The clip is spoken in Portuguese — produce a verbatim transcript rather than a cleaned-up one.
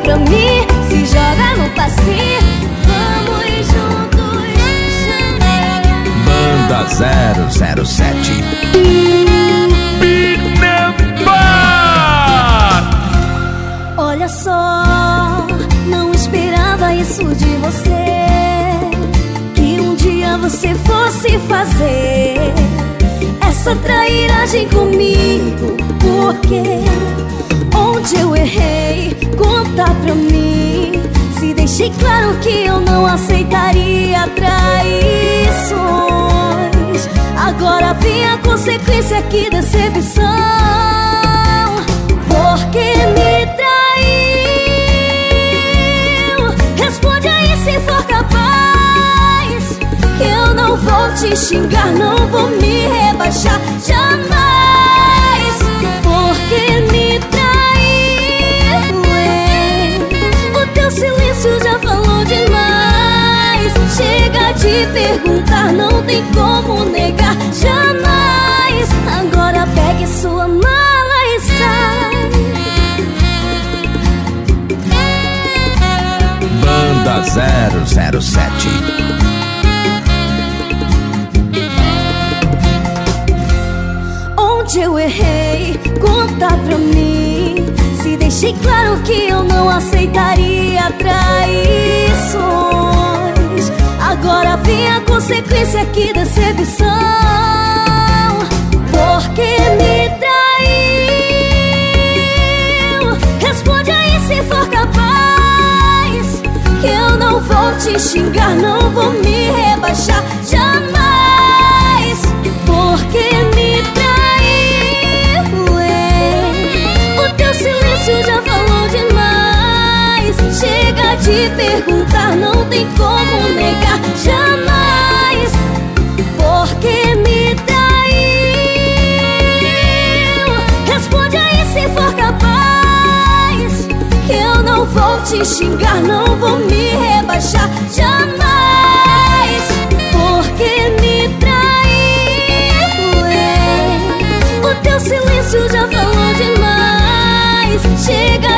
pra mim, se joga no passinho. Vamos juntos, Banda zero zero sete. olha só, não esperava isso de você, que um dia você fosse fazer essa trairagem comigo. Porque onde eu errei, conta pra mim, se deixei claro que eu não aceitaria traições. Agora vem a consequência, que decepção. Porque me traiu, responde aí se for capaz, que eu não vou te xingar, não vou me rebaixar jamais. Porque me traiu, é, o teu silêncio já falou demais. Chega de perguntar, não tem como negar jamais. Agora pegue sua mala e sai. Banda zero zero sete. Onde eu errei, conta pra mim, se deixei claro que eu não aceitaria traições. Agora vem a consequência, que decepção. Porque me traiu, responde aí se for capaz, que eu não vou te xingar, não vou me rebaixar jamais. Porque me traiu, é, o teu silêncio já falou demais. Chega de perguntar, não tem como negar jamais. Porque me traiu, responde aí se for capaz, que eu não vou te xingar, não vou me rebaixar jamais.